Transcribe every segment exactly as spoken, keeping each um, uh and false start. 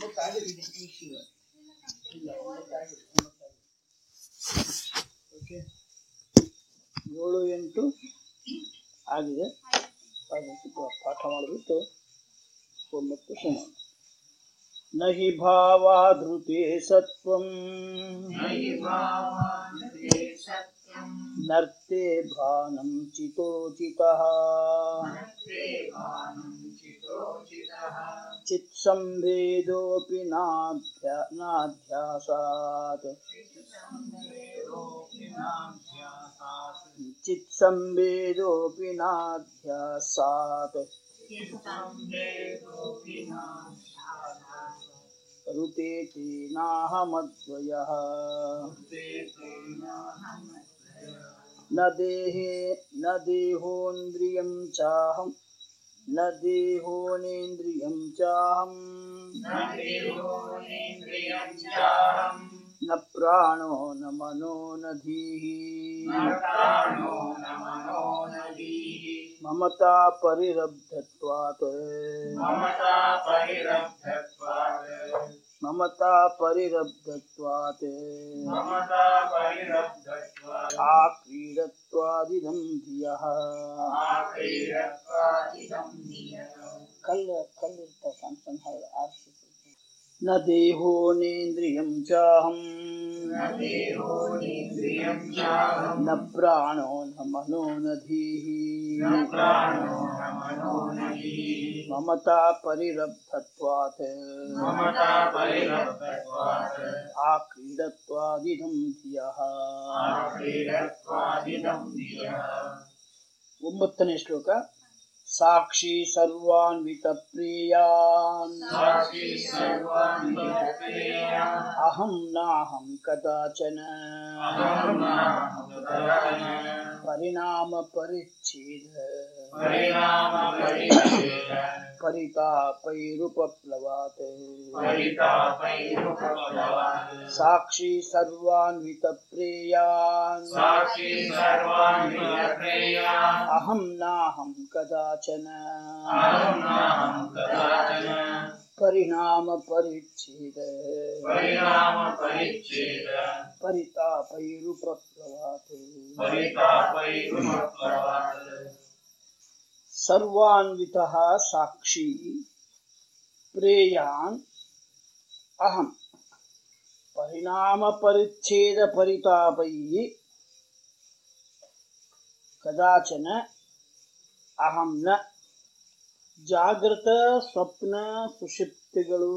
Okay, ಏಳು ಎಂಟು ಆಗಿದೆ. ಪಾಠ ಮಾಡಿಬಿಟ್ಟು ಒಂಬತ್ತು ಸಮಾನ. ನಹಿ ಭಾವಾಧೃತೆ ಸತ್ವಂ ನರ್ತೆ ಭಾನಂ ಚಿತೋಚಿತಃ ಚಿತ್ಸಂವೇದೋಪಿ ನಾಧ್ಯಾಸಾತ್ ಚಿತ್ಸಂವೇದೋಪಿ ನಾಧ್ಯಾಸಾತ್ ಋತೇತಿ ನಾಹಮದ್ವಯಃ ನ ದೇಹೇ ನ ದೇಹೋಂದ್ರಿಯಂ ಚಾಹಂ ನ ದೇಹೋನೇಂದ್ರಿಯಂ ಚಾಹಂ ನ ಪ್ರಾಣೋ ನ ಮನೋ ನ ಧೀಃ ಮಮತಾ ಪರಿರಬ್ಧತ್ವಾತ್ ಮಮತಾ ಪರಿರಬ್ಧತ್ವಾತ್ ಆಕ್ರೀಡತ್ವಾದಿದಂ ಧಿಯಃ. ಕಲ್ಲು ಕಲ್ಲಿರ್ತಾವ ಸಣ್ಣ ಸಣ್ಣ ಹಳ್ಳ ಆರಿಸಿ. ನ ದೇಹೋನೇಂದ್ರಿಯಂ ಚಾಹಂ ನ ಪ್ರಾಣೋ ನ ಮನೋ ನ ಧೀಃ ಮಮತಾ ಪರಿರಬ್ಧತ್ವಾತ್ ಆಕ್ರೀಡತ್ವಾದಿದಂ ಧಿಯಃ. ಒಂಬತ್ತನೇ ಶ್ಲೋಕ. ಸಾಕ್ಷಿ ಸರ್ವಾನ್ವಿತ ಪ್ರಿಯಾನ್ ಅಹಂ ನಾಹಂ ಕದಾಚನ ಪರಿಣಾಮ ಪರಿಚ್ಛೇದ ಪರಿತಾಪೈರುಪಪ್ಲವಾತ್. ಸಾಕ್ಷಿ ಸರ್ವಾನ್ವಿತ ಪ್ರೇಯಾನ್ ಅಹಂ ನಾಹಂ ಕದಾಚನ ಪರಿಣಾಮ ಪರಿಚ್ಛೇದ ಪರಿತಾಪೈರುಪಪ್ಲವಾತ್. ಸರ್ವಾನ್ವಿತಃ ಸಾಕ್ಷಿ ಪ್ರೇಯಾನ್ ಅಹಂ ಪರಿಣಾಮ ಪರಿಚ್ಛೇದ ಪರಿತಾಪೈಃ ಕದಾಚನ ಅಹಂ ನ. ಜಾಗೃತ ಸ್ವಪ್ನ ಸುಷುಪ್ತಿಗಳು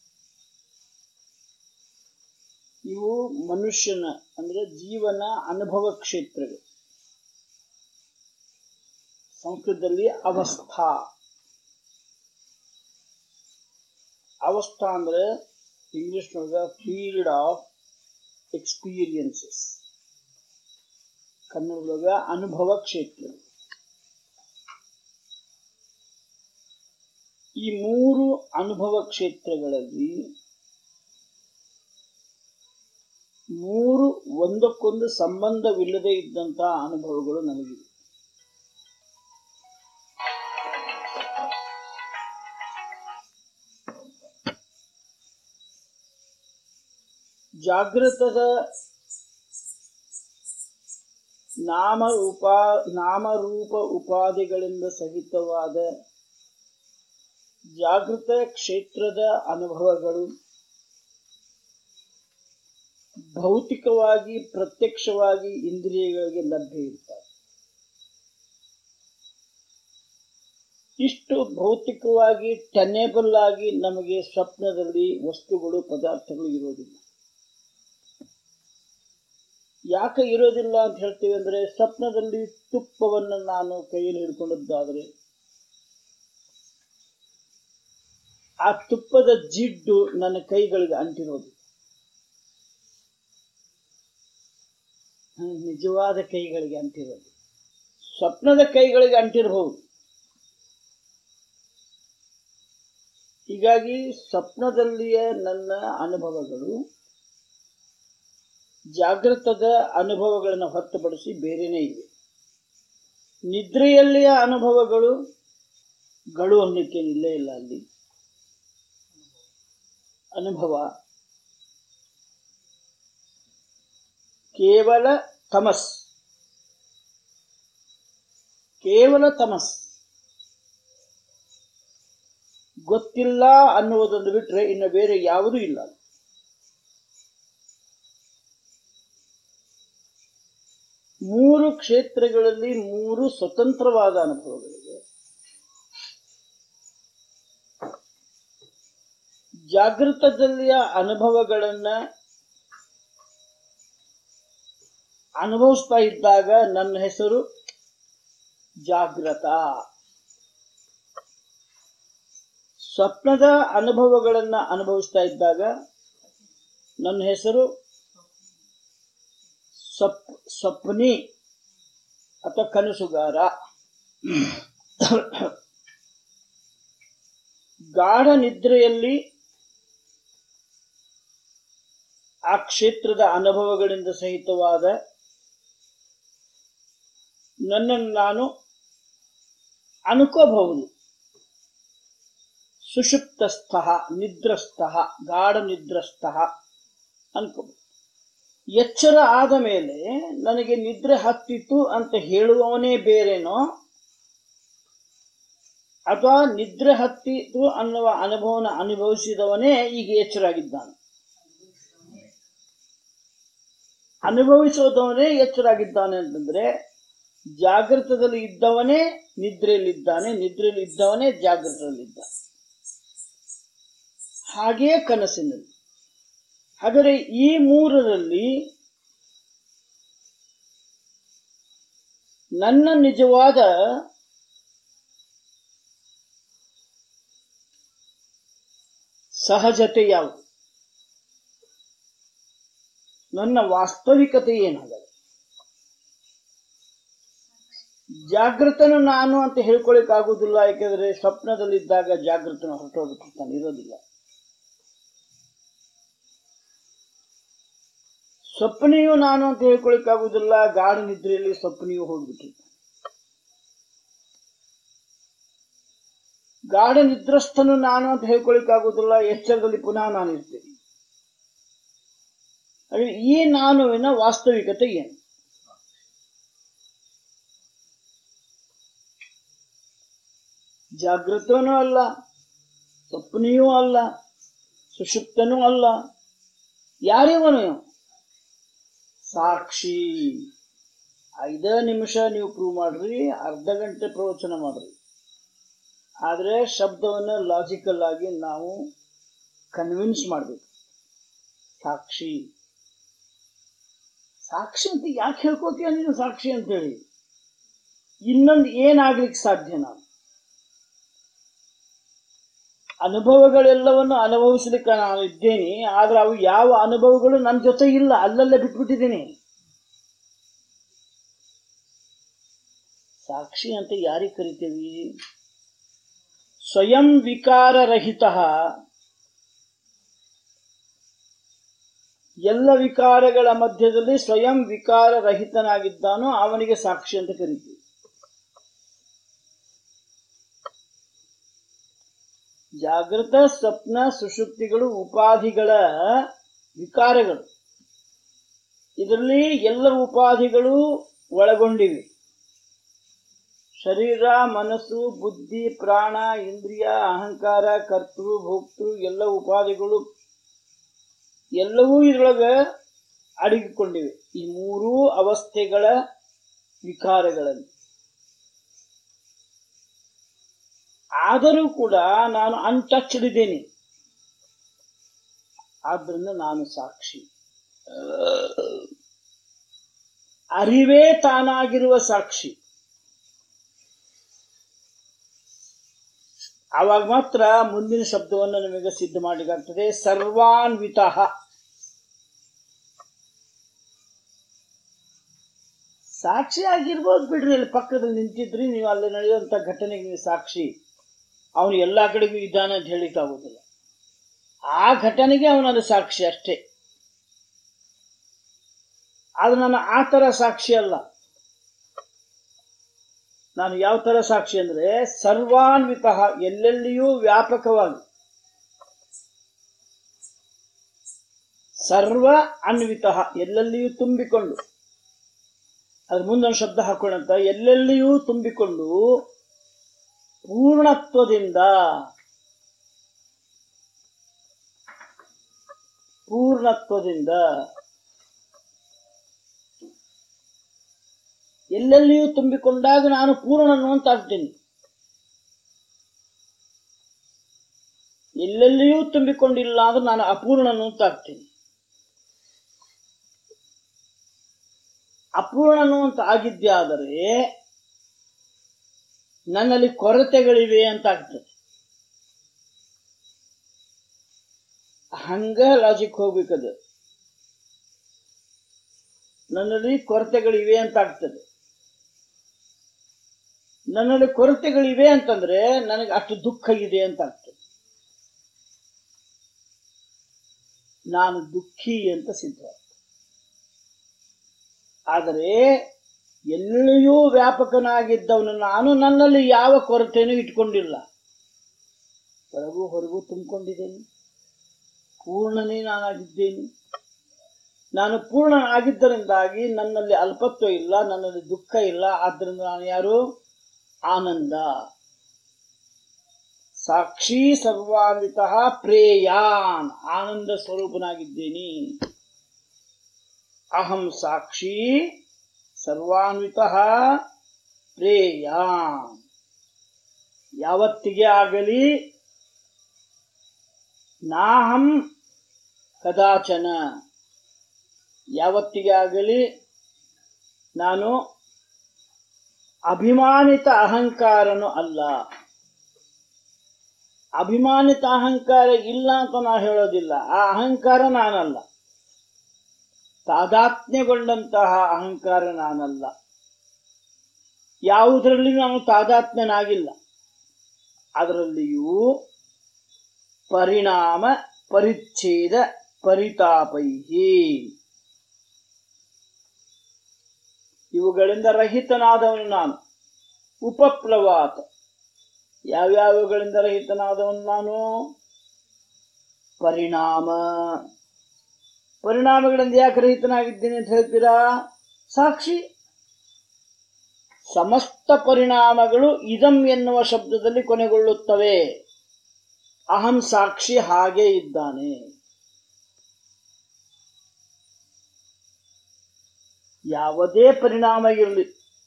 ಇವು ಮನುಷ್ಯನ ಅಂದ್ರೆ ಜೀವನ ಅನುಭವ ಕ್ಷೇತ್ರಗಳು. ಸಂಸ್ಕೃತದಲ್ಲಿ ಅವಸ್ಥಾ ಅವಸ್ಥಾ ಅಂದ್ರೆ ಇಂಗ್ಲಿಷ್ನೊಳಗ ಫೀಲ್ಡ್ ಆಫ್ ಎಕ್ಸ್ಪೀರಿಯನ್ಸಸ್, ಕನ್ನಡದೊಳಗ ಅನುಭವ ಕ್ಷೇತ್ರ. ಈ ಮೂರು ಅನುಭವ ಕ್ಷೇತ್ರಗಳಲ್ಲಿ ಮೂರು ಒಂದಕ್ಕೊಂದು ಸಂಬಂಧವಿಲ್ಲದೆ ಇದ್ದಂತಹ ಅನುಭವಗಳು ನಮಗಿವೆ. ಜಾಗೃತದ ನಾಮ ಉಪಾ ನಾಮರೂಪ ಉಪಾಧಿಗಳಿಂದ ಸಹಿತವಾದ ಜಾಗೃತ ಕ್ಷೇತ್ರದ ಅನುಭವಗಳು ಭೌತಿಕವಾಗಿ ಪ್ರತ್ಯಕ್ಷವಾಗಿ ಇಂದ್ರಿಯಗಳಿಗೆ ಲಭ್ಯ ಇರ್ತವೆ. ಇಷ್ಟು ಭೌತಿಕವಾಗಿ ಟೆನೇಬಲ್ ಆಗಿ ನಮಗೆ ಸ್ವಪ್ನದಲ್ಲಿ ವಸ್ತುಗಳು ಪದಾರ್ಥಗಳು ಇರೋದಿಲ್ಲ. ಯಾಕೆ ಇರೋದಿಲ್ಲ ಅಂತ ಹೇಳ್ತೀವಿ ಅಂದ್ರೆ, ಸ್ವಪ್ನದಲ್ಲಿ ತುಪ್ಪವನ್ನು ನಾನು ಕೈಯಲ್ಲಿ ಹಿಡ್ಕೊಂಡದ್ದಾದ್ರೆ ಆ ತುಪ್ಪದ ಜಿಡ್ಡು ನನ್ನ ಕೈಗಳಿಗೆ ಅಂಟಿರೋದು. ನಿಜವಾದ ಕೈಗಳಿಗೆ ಅಂಟಿರೋದು ಸ್ವಪ್ನದ ಕೈಗಳಿಗೆ ಅಂಟಿರಬಹುದು. ಹೀಗಾಗಿ ಸ್ವಪ್ನದಲ್ಲಿಯ ನನ್ನ ಅನುಭವಗಳು ಜಾಗೃತದ ಅನುಭವಗಳನ್ನು ಹೊರತುಪಡಿಸಿ ಬೇರೆನೇ ಇವೆ. ನಿದ್ರೆಯಲ್ಲಿಯ ಅನುಭವಗಳು ಗಳು ಅನ್ನಕ್ಕೇನಿಲ್ಲೇ ಇಲ್ಲ. ಅಲ್ಲಿ ಅನುಭವ ಕೇವಲ ತಮಸ್, ಕೇವಲ ತಮಸ್. ಗೊತ್ತಿಲ್ಲ ಅನ್ನುವುದನ್ನು ಬಿಟ್ಟರೆ ಇನ್ನು ಬೇರೆ ಯಾವುದೂ ಇಲ್ಲ. ಮೂರು ಕ್ಷೇತ್ರಗಳಲ್ಲಿ ಮೂರು ಸ್ವತಂತ್ರವಾದ ಅನುಭವಗಳಿವೆ. ಜಾಗೃತದಲ್ಲಿಯ ಅನುಭವಗಳನ್ನ ಅನುಭವಿಸ್ತಾ ಇದ್ದಾಗ ನನ್ನ ಹೆಸರು ಜಾಗೃತ. ಸ್ವಪ್ನದ ಅನುಭವಗಳನ್ನ ಅನುಭವಿಸ್ತಾ ಇದ್ದಾಗ ನನ್ನ ಹೆಸರು ಸ್ವಪ್ ಸ್ವಪ್ನಿ ಅಥವಾ ಕನಸುಗಾರ. ಗಾಢ ನಿದ್ರೆಯಲ್ಲಿ ಆ ಕ್ಷೇತ್ರದ ಅನುಭವಗಳಿಂದ ಸಹಿತವಾದ ನನ್ನನ್ನು ನಾನು ಅನ್ಕೋಬಹುದು. ಸುಷುಪ್ತಸ್ಥ, ನಿದ್ರಸ್ಥ, ಗಾಢ ನಿದ್ರಸ್ಥ ಅನ್ಕೋಬಹುದು. ಎಚ್ಚರ ಆದ ಮೇಲೆ ನನಗೆ ನಿದ್ರೆ ಹತ್ತಿತು ಅಂತ ಹೇಳುವವನೇ ಬೇರೆನೋ ಅಥವಾ ನಿದ್ರೆ ಹತ್ತಿತು ಅನ್ನುವ ಅನುಭವನ ಅನುಭವಿಸಿದವನೇ ಈಗ ಎಚ್ಚರಾಗಿದ್ದಾನೆ. ಅನುಭವಿಸೋದವನೇ ಎಚ್ಚರಾಗಿದ್ದಾನೆ ಅಂತಂದ್ರೆ ಜಾಗೃತದಲ್ಲಿ ಇದ್ದವನೇ ನಿದ್ರೆಯಲ್ಲಿದ್ದಾನೆ, ನಿದ್ರೆಯಲ್ಲಿ ಇದ್ದವನೇ ಜಾಗೃತದಲ್ಲಿದ್ದಾನೆ. ಹಾಗೆಯೇ ಕನಸಿನಲ್ಲಿ. ಹಾಗಾದರೆ ಈ ಮೂರರಲ್ಲಿ ನನ್ನ ನಿಜವಾದ ಸಹಜತೆ ಯಾವುದು, ನನ್ನ ವಾಸ್ತವಿಕತೆ ಏನಾಗಲ್ಲ. ಜಾಗೃತನು ನಾನು ಅಂತ ಹೇಳ್ಕೊಳಿಕ್ಕಾಗುವುದಿಲ್ಲ. ಯಾಕೆಂದ್ರೆ ಸ್ವಪ್ನದಲ್ಲಿದ್ದಾಗ ಜಾಗೃತನ ಹೊರಟೋಗ್ಬಿಟ್ಟಿರ್ತಾನೆ, ಇರೋದಿಲ್ಲ. ಸ್ವಪ್ನೆಯೂ ನಾನು ಅಂತ ಹೇಳ್ಕೊಳಿಕ್ಕಾಗುವುದಿಲ್ಲ. ಗಾಢ ನಿದ್ರೆಯಲ್ಲಿ ಸ್ವಪ್ನೆಯೂ ಹೋಗ್ಬಿಟ್ಟಿರ್ತಾನೆ. ಗಾಢ ನಿದ್ರಸ್ಥನು ನಾನು ಅಂತ ಹೇಳ್ಕೊಳಿಕ್ಕಾಗುವುದಿಲ್ಲ. ಎಚ್ಚರದಲ್ಲಿ ಪುನಃ ನಾನು ಇರ್ತೇನೆ. ಹಾಗೆ ಈ ನಾನುವಿನ ವಾಸ್ತವಿಕತೆ ಏನು? ಜಾಗೃತನೂ ಅಲ್ಲ, ಸ್ವಪ್ನಿಯೂ ಅಲ್ಲ, ಸುಷುಪ್ತನೂ ಅಲ್ಲ. ಯಾರಿವನು? ಸಾಕ್ಷಿ. ಐದ ನಿಮಿಷ ನೀವು ಪ್ರೂವ್ ಮಾಡ್ರಿ, ಅರ್ಧ ಗಂಟೆ ಪ್ರವಚನ ಮಾಡ್ರಿ. ಆದರೆ ಶಬ್ದವನ್ನು ಲಾಜಿಕಲ್ ಆಗಿ ನಾವು ಕನ್ವಿನ್ಸ್ ಮಾಡಬೇಕು. ಸಾಕ್ಷಿ ಸಾಕ್ಷಿ ಅಂತ ಯಾಕೆ ಹೇಳ್ಕೋತೀಯ ನೀನು ಸಾಕ್ಷಿ ಅಂತೇಳಿ? ಇನ್ನೊಂದು ಏನಾಗ್ಲಿಕ್ಕೆ ಸಾಧ್ಯ? ನಾನು ಅನುಭವಗಳೆಲ್ಲವನ್ನು ಅನುಭವಿಸ್ಲಿಕ್ಕೆ ನಾನು ಇದ್ದೇನೆ. ಆದ್ರೆ ಅವು ಯಾವ ಅನುಭವಗಳು ನನ್ನ ಜೊತೆ ಇಲ್ಲ, ಅಲ್ಲಲ್ಲೇ ಬಿಟ್ಬಿಟ್ಟಿದ್ದೀನಿ. ಸಾಕ್ಷಿ ಅಂತ ಯಾರಿಗೆ ಕರಿತೀವಿ? ಸ್ವಯಂ ವಿಕಾರರಹಿತ, ಎಲ್ಲ ವಿಕಾರಗಳ ಮಧ್ಯದಲ್ಲಿ ಸ್ವಯಂ ವಿಕಾರರಹಿತನಾಗಿದ್ದಾನೋ ಅವನಿಗೆ ಸಾಕ್ಷಿ ಅಂತ ಕರಿತೀವಿ. ಜಾಗೃತ, ಸ್ವಪ್ನ, ಸುಷುಪ್ತಿಗಳು ಉಪಾಧಿಗಳ ವಿಕಾರಗಳು. ಇದರಲ್ಲಿ ಎಲ್ಲ ಉಪಾಧಿಗಳು ಒಳಗೊಂಡಿವೆ. ಶರೀರ, ಮನಸ್ಸು, ಬುದ್ಧಿ, ಪ್ರಾಣ, ಇಂದ್ರಿಯ, ಅಹಂಕಾರ, ಕರ್ತೃ, ಭೋಕ್ತೃ ಎಲ್ಲ ಉಪಾಧಿಗಳು ಎಲ್ಲವೂ ಇದರೊಳಗೆ ಅಡಗಿಕೊಂಡಿವೆ. ಈ ಮೂರೂ ಅವಸ್ಥೆಗಳ ವಿಕಾರಗಳಲ್ಲಿ. ಆದರೂ ಕೂಡ ನಾನು ಅನ್ಟಚ್ಡ್ ಇದ್ದೇನೆ. ಆದ್ರಿಂದ ನಾನು ಸಾಕ್ಷಿ. ಅರಿವೇ ತಾನಾಗಿರುವ ಸಾಕ್ಷಿ. ಆವಾಗ ಮಾತ್ರ ಮುಂದಿನ ಶಬ್ದವನ್ನು ನಮಗೆ ಸಿದ್ಧ ಮಾಡಲಿಕ್ಕಾಗ್ತದೆ. ಸರ್ವಾನ್ವಿತ. ಸಾಕ್ಷಿ ಆಗಿರ್ಬೋದು ಬಿಡ್ರಿ. ಅಲ್ಲಿ ಪಕ್ಕದಲ್ಲಿ ನಿಂತಿದ್ರಿ ನೀವು, ಅಲ್ಲಿ ನಡೆಯುವಂತ ಘಟನೆಗೆ ನೀವು ಸಾಕ್ಷಿ. ಅವನು ಎಲ್ಲಾ ಕಡೆಗೂ ಇದ್ದಾನೆ ಅಂತ ಹೇಳಿಕ್ಕಾಗೋದಿಲ್ಲ. ಆ ಘಟನೆಗೆ ಅವನಲ್ಲಿ ಸಾಕ್ಷಿ ಅಷ್ಟೇ. ಆದ್ರೆ ನಾನು ಆ ತರ ಸಾಕ್ಷಿ ಅಲ್ಲ. ನಾನು ಯಾವ ತರ ಸಾಕ್ಷಿ ಅಂದ್ರೆ ಸರ್ವಾನ್ವಿತ, ಎಲ್ಲೆಲ್ಲಿಯೂ ವ್ಯಾಪಕವಾಗಿ. ಸರ್ವ ಅನ್ವಿತ, ಎಲ್ಲೆಲ್ಲಿಯೂ ತುಂಬಿಕೊಂಡು, ಅದ್ರ ಮುಂದೊಂದು ಶಬ್ದ ಹಾಕೊಳ್ಳಂತ, ಎಲ್ಲೆಲ್ಲಿಯೂ ತುಂಬಿಕೊಂಡು ಪೂರ್ಣತ್ವದಿಂದ ಪೂರ್ಣತ್ವದಿಂದ ಎಲ್ಲೆಲ್ಲಿಯೂ ತುಂಬಿಕೊಂಡಾಗ ನಾನು ಪೂರ್ಣನು ಅಂತ ಆಗ್ತೀನಿ. ಎಲ್ಲೆಲ್ಲಿಯೂ ತುಂಬಿಕೊಂಡಿಲ್ಲ ಅಂದ್ರೆ ನಾನು ಅಪೂರ್ಣನು ಅಂತ ಆಗ್ತೀನಿ. ಅಪೂರ್ಣನು ಅಂತ ಆಗಿದ್ಯಾದರೆ ನನ್ನಲ್ಲಿ ಕೊರತೆಗಳಿವೆ ಅಂತ ಆಗ್ತದೆ. ಹಂಗ ಲಾಜಿಕ್ ಹೋಗ್ಬೇಕದು. ನನ್ನಲ್ಲಿ ಕೊರತೆಗಳಿವೆ ಅಂತ ಆಗ್ತದೆ. ನನ್ನಲ್ಲಿ ಕೊರತೆಗಳಿವೆ ಅಂತಂದ್ರೆ ನನಗೆ ಅಷ್ಟು ದುಃಖ ಇದೆ ಅಂತ ಆಗ್ತದೆ. ನಾನು ದುಃಖಿ ಅಂತ ಸಿದ್ಧ. ಆದರೆ ಎಲ್ಲಿಯೂ ವ್ಯಾಪಕನಾಗಿದ್ದವನು ನಾನು ನನ್ನಲ್ಲಿ ಯಾವ ಕೊರತೆಯೂ ಇಟ್ಕೊಂಡಿಲ್ಲ. ಒಳಗೂ ಹೊರಗೂ ತುಂಬಿಕೊಂಡಿದ್ದೇನೆ, ಪೂರ್ಣನೇ ನಾನಾಗಿದ್ದೇನೆ. ನಾನು ಪೂರ್ಣ ಆಗಿದ್ದರಿಂದಾಗಿ ನನ್ನಲ್ಲಿ ಅಲ್ಪತ್ವ ಇಲ್ಲ, ನನ್ನಲ್ಲಿ ದುಃಖ ಇಲ್ಲ. ಆದ್ದರಿಂದ ನಾನು ಯಾರು? ಆನಂದ, ಸಾಕ್ಷಿ ಸರ್ವಾನ್ವಿತ ಪ್ರೇಯಾನ್, ಆನಂದ ಸ್ವರೂಪನಾಗಿದ್ದೇನೆ. ಅಹಂ ಸಾಕ್ಷಿ ಸರ್ವಾನ್ವಿತ ಪ್ರೇಯಾನ್. ಯಾವತ್ತಿಗೆ ಆಗಲಿ ನಾಹಂ ಕದಾಚನ, ಯಾವತ್ತಿಗೆ ಆಗಲಿ ನಾನು ಅಭಿಮಾನಿತ ಅಹಂಕಾರನು ಅಲ್ಲ. ಅಭಿಮಾನಿತ ಅಹಂಕಾರ ಇಲ್ಲ ಅಂತ ನಾ ಹೇಳೋದಿಲ್ಲ. ಆ ಅಹಂಕಾರ ನಾನಲ್ಲ. ತಾದಾತ್ಮ್ಯಗೊಂಡಂತಹ ಅಹಂಕಾರ ನಾನಲ್ಲ. ಯಾವುದರಲ್ಲಿ ನಾನು ತಾದಾತ್ಮ್ಯನಾಗಿಲ್ಲ. ಅದರಲ್ಲಿಯೂ ಪರಿಣಾಮ ಪರಿಚ್ಛೇದ ಪರಿತಾಪೈಹಿ, ಇವುಗಳಿಂದ ರಹಿತನಾದವನು ನಾನು. ಉಪಪ್ಲವಾತ, ಯಾವ್ಯಾವುಗಳಿಂದ ರಹಿತನಾದವನು ನಾನು? ಪರಿಣಾಮ. ಪರಿಣಾಮಗಳಿಂದ ಯಾಕೆ ರಹಿತನಾಗಿದ್ದೇನೆ ಅಂತ ಹೇಳ್ತೀರಾ? ಸಾಕ್ಷಿ. ಸಮಸ್ತ ಪರಿಣಾಮಗಳು ಇದಂ ಎನ್ನುವ ಶಬ್ದದಲ್ಲಿ ಕೊನೆಗೊಳ್ಳುತ್ತವೆ. ಅಹಂ ಸಾಕ್ಷಿ ಹಾಗೆ ಇದ್ದಾನೆ. ಯಾವುದೇ ಪರಿಣಾಮ ಇರಲಿ,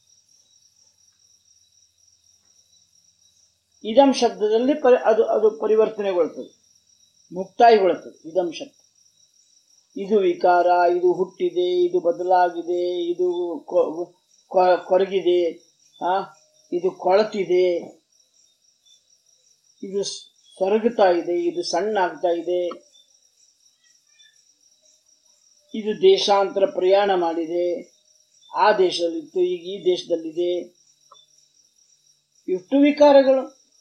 ಇದಂ ಶಬ್ದದಲ್ಲಿ ಪರಿ ಅದು ಅದು ಪರಿವರ್ತನೆಗೊಳ್ತದೆ, ಮುಕ್ತಾಯಗೊಳ್ಳುತ್ತದೆ. ಇದಂ ಶಬ್ದ, ಇದು ವಿಕಾರ, ಇದು ಹುಟ್ಟಿದೆ, ಇದು ಬದಲಾಗಿದೆ, ಇದು ಕೊರಗಿದೆ, ಆ ಇದು ಕೊಳತಿದೆ, ಇದು ಸೊರಗುತ್ತಾ ಇದೆ, ಇದು ಸಣ್ಣ ಆಗ್ತಾ ಇದೆ, ಇದು ದೇಶಾಂತರ ಪ್ರಯಾಣ ಮಾಡಿದೆ, ಆ ದೇಶದಲ್ಲಿತ್ತು, ಈಗ ಈ ದೇಶದಲ್ಲಿದೆ. ಎಷ್ಟು ವಿಕಾರಗಳು!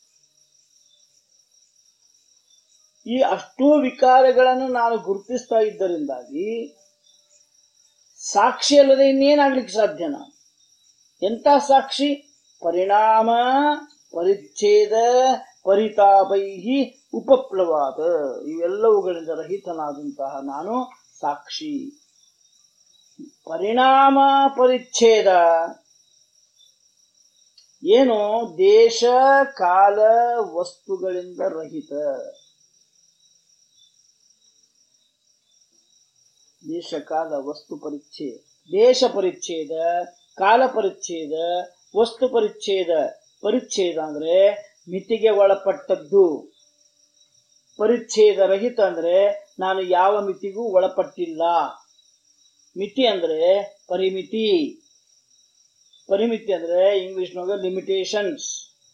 ಈ ಅಷ್ಟೂ ವಿಕಾರಗಳನ್ನು ನಾನು ಗುರುತಿಸ್ತಾ ಇದ್ದರಿಂದಾಗಿ ಸಾಕ್ಷಿ ಅಲ್ಲದೆ ಇನ್ನೇನಾಗ್ಲಿಕ್ಕೆ ಸಾಧ್ಯನಾ? ಎಂಥ ಸಾಕ್ಷಿ? ಪರಿಣಾಮ ಪರಿಚ್ಛೇದ ಪರಿತಾಪೈಹಿ ಉಪಪ್ಲವಾದ, ಇವೆಲ್ಲವುಗಳಿಂದ ರಹಿತನಾದಂತಹ ನಾನು ಸಾಕ್ಷಿ. ಪರಿಣಾಮ ಪರಿಚ್ಛೇದ ಏನು? ದೇಶ ಕಾಲ ವಸ್ತುಗಳಿಂದ ರಹಿತ. ದೇಶ ಕಾಲ ವಸ್ತು ಪರಿಚ್ಛೇದ, ದೇಶ ಪರಿಚ್ಛೇದ, ಕಾಲ ಪರಿಚ್ಛೇದ, ವಸ್ತು ಪರಿಚ್ಛೇದ. ಪರಿಚ್ಛೇದ ಅಂದ್ರೆ ಮಿತಿಗೆ ಒಳಪಟ್ಟದ್ದು. ಪರಿಚ್ಛೇದ ರಹಿತ ಅಂದ್ರೆ ನಾನು ಯಾವ ಮಿತಿಗೂ ಒಳಪಟ್ಟಿಲ್ಲ. ಮಿತಿ ಅಂದ್ರೆ ಪರಿಮಿತಿ. ಪರಿಮಿತಿ ಅಂದ್ರೆ ಇಂಗ್ಲಿಷ್ನೊಳಗೆ ಲಿಮಿಟೇಷನ್ಸ್.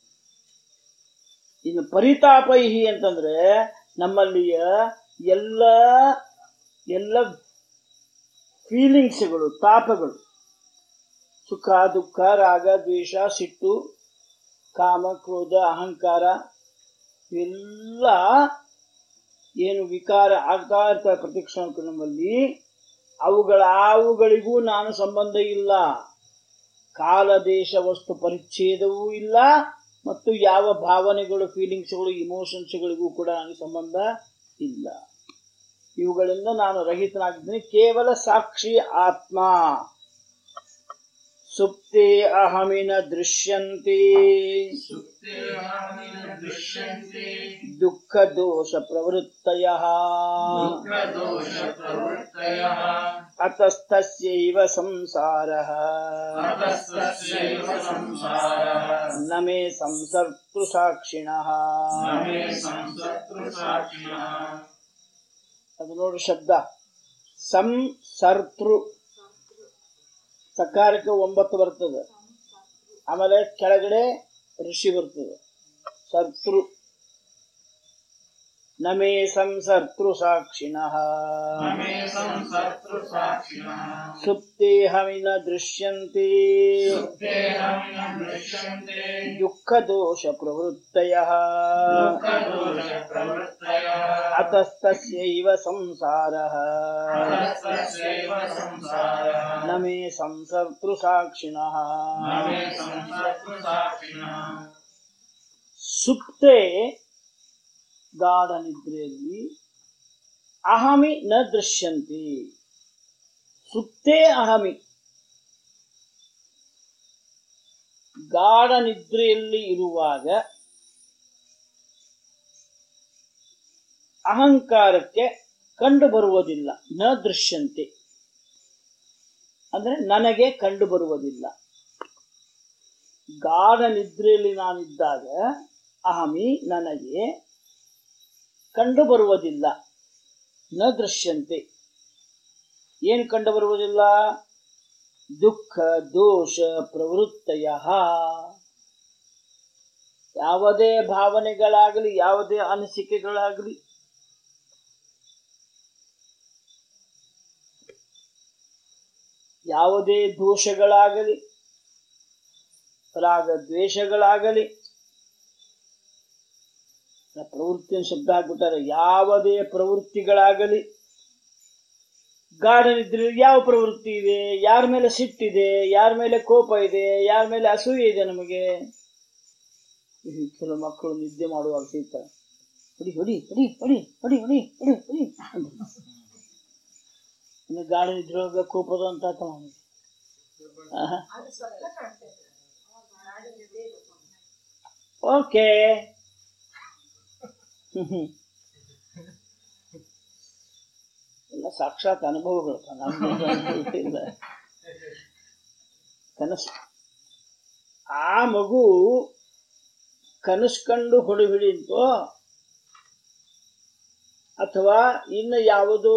ಇನ್ನು ಪರಿತಾಪೈಹಿ ಅಂತಂದ್ರೆ ನಮ್ಮಲ್ಲಿಯ ಎಲ್ಲ ಎಲ್ಲ ಫೀಲಿಂಗ್ಸ್ಗಳು, ತಾಪಗಳು, ಸುಖ ದುಃಖ ರಾಗ ದ್ವೇಷ ಸಿಟ್ಟು ಕಾಮ ಕ್ರೋಧ ಅಹಂಕಾರ ಎಲ್ಲ ಏನು ವಿಕಾರ ಆಗ್ತಾ ಇರ್ತಾರೆ ಪ್ರತಿಕ್ಷಣಕ್ಕೂ ನಮ್ಮಲ್ಲಿ, ಅವುಗಳ ಅವುಗಳಿಗೂ ನಾನು ಸಂಬಂಧ ಇಲ್ಲ. ಕಾಲ ದೇಶ ವಸ್ತು ಪರಿಚ್ಛೇದವೂ ಇಲ್ಲ, ಮತ್ತು ಯಾವ ಭಾವನೆಗಳು ಫೀಲಿಂಗ್ಸ್ಗಳು ಇಮೋಷನ್ಸ್ಗಳಿಗೂ ಕೂಡ ನನಗೆ ಸಂಬಂಧ ಇಲ್ಲ. ಇವುಗಳಿಂದ ನಾನು ರಹಿತನಾಗಿದ್ದೀನಿ. ಕೇವಲ ಸಾಕ್ಷಿ ಆತ್ಮ. ಸುಪ್ತಿ ಅಹಮಿನ ದೃಶ್ಯಂತಿ ದುಃಖ ದೋಷ ಪ್ರವೃತ್ತಯಃ ಅತಸ್ತಸ್ಯೈವ ಸಂಸಾರಃ ನ ಮೇ ಸಂಸರ್ತೃ ಸಾಕ್ಷಿಣಃ. ಅದು ನೋಡು ಶಬ್ದ ಸಂಸರ್ತೃ. ಸಕಾರಕ್ಕೆ ಒಂಬತ್ತು ಬರ್ತದೆ, ಆಮೇಲೆ ಕೆಳಗಡೆ ಋಷಿ ಬರ್ತದೆ. ಸರ್ತೃ. ನಮೇ ಸಂಸರ್ತೃ ಸಾಕ್ಷಿಣಃ ಸುಪ್ತೇಹಮಿನ ದೃಶ್ಯಂತೆ ದುಃಖ ದೋಷ ಪ್ರವೃತ್ತಯಃ ಅತಸ್ತಸ್ಯೈವ ಸಂಸಾರಃ ನ ಮೇ ಸಂಸರ್ತೃ ಸಾಕ್ಷಿಣಃ. ಸುಪ್ತೆ ಗಾಢ ನಿದ್ರೆಯಲ್ಲಿ ಅಹಮಿ ನ ದೃಶ್ಯಂತಿ. ಸುಪ್ತೇ ಅಹಮಿ. ಗಾಢ ನಿದ್ರೆಯಲ್ಲಿ ಇರುವಾಗ ಅಹಂಕಾರಕ್ಕೆ ಕಂಡು ಬರುವುದಿಲ್ಲ. ನ ದೃಶ್ಯಂತೆ ಅಂದ್ರೆ ನನಗೆ ಕಂಡು ಬರುವುದಿಲ್ಲ. ಗಾಢ ನಿದ್ರೆಯಲ್ಲಿ ನಾನಿದ್ದಾಗ ಅಹಮಿ ನನಗೆ ಕಂಡು ಬರುವುದಿಲ್ಲ. ನ ದೃಶ್ಯಂತೆ. ಏನು ಕಂಡು ಬರುವುದಿಲ್ಲ? ದುಃಖ ದೋಷ ಪ್ರವೃತ್ತಯಃ. ಯಾವುದೇ ಭಾವನೆಗಳಾಗಲಿ, ಯಾವುದೇ ಅನಿಸಿಕೆಗಳಾಗಲಿ, ಯಾವುದೇ ದೋಷಗಳಾಗಲಿ, ರಾಗ ದ್ವೇಷಗಳಾಗಲಿ, ಪ್ರವೃತ್ತಿಯನ್ನು ಶಬ್ದ ಹಾಕ್ಬಿಟ್ಟಾರೆ. ಯಾವುದೇ ಪ್ರವೃತ್ತಿಗಳಾಗಲಿ, ಗಾಢ ನಿದ್ರೆಯಲ್ಲಿ ಯಾವ ಪ್ರವೃತ್ತಿ ಇದೆ? ಯಾರ ಮೇಲೆ ಸಿಟ್ಟಿದೆ, ಯಾರ ಮೇಲೆ ಕೋಪ ಇದೆ, ಯಾರ ಮೇಲೆ ಅಸೂಯೆ ಇದೆ ನಮಗೆ? ಕೆಲವು ಮಕ್ಕಳು ನಿದ್ದೆ ಮಾಡುವಾಗ ಸಿಗ್ತಾರೆ, ಹೊಡಿ ಹೊಡಿ ಹೊಡಿ ಹೊಡಿ ಹೊಡಿ ಹೊಡಿ ಹೊಡಿ ಹೊಡಿ ಅಂತ. ಗಾಢ ನಿದ್ರೆಯೊಳಗ ಕೋಪದ ಅಂತ ಓಕೆ. ಎಲ್ಲ ಸಾಕ್ಷಾತ್ ಅನುಭವಗಳು. ಇಲ್ಲ ಕನಸು. ಆ ಮಗು ಕನಸು ಕಂಡು ಹೊಡಿ ಹಿಡಿಂತೋ ಅಥವಾ ಇನ್ನು ಯಾವುದೋ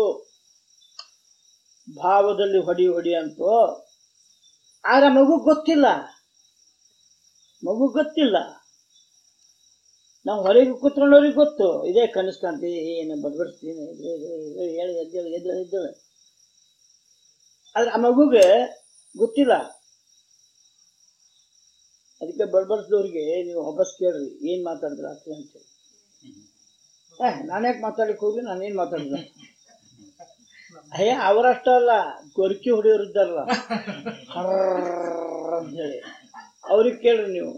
ಭಾವದಲ್ಲಿ ಹೊಡಿ ಹೊಡಿ ಅಂತೋ, ಆಗ ಮಗು ಗೊತ್ತಿಲ್ಲ. ಮಗು ಗೊತ್ತಿಲ್ಲ. ನಾವು ಹೊರಗೆ ಕೂತ್ಕೊಂಡವ್ರಿಗೆ ಗೊತ್ತು, ಇದೇ ಕನಸು ಕಾಣ್ತೀವಿ, ಏನು ಬಡ್ಬಡಿಸ್ತೀನಿ, ಹೇಳಿ ಎದ್ದೇಳು ಎದ್ದೇಳು ಎದ್ದೇಳು. ಆದ್ರೆ ಆ ಮಗುಗೆ ಗೊತ್ತಿಲ್ಲ. ಅದಕ್ಕೆ ಬಡ್ಬಡಿಸಿದವ್ರಿಗೆ ನೀವು ವಾಪಸ್ ಕೇಳ್ರಿ, ಏನ್ ಮಾತಾಡಿದ್ರ ರಾತ್ರಿ ಅಂತೇಳಿ. ಏ ನಾನ್ಯಾಕೆ ಮಾತಾಡಲಿಕ್ಕೆ ಹೋಗ್ಲಿ, ನಾನೇನ್ ಮಾತಾಡಿದ? ಅಯ್ಯ ಅವರಷ್ಟ ಅಲ್ಲ, ಗೊರಕಿ ಹೊಡೆಯೋರು ಇದ್ದಾರಲ್ಲ ಹರ್ರ ಅಂತ ಹೇಳಿ, ಅವ್ರಿಗೆ ಕೇಳ್ರಿ ನೀವು.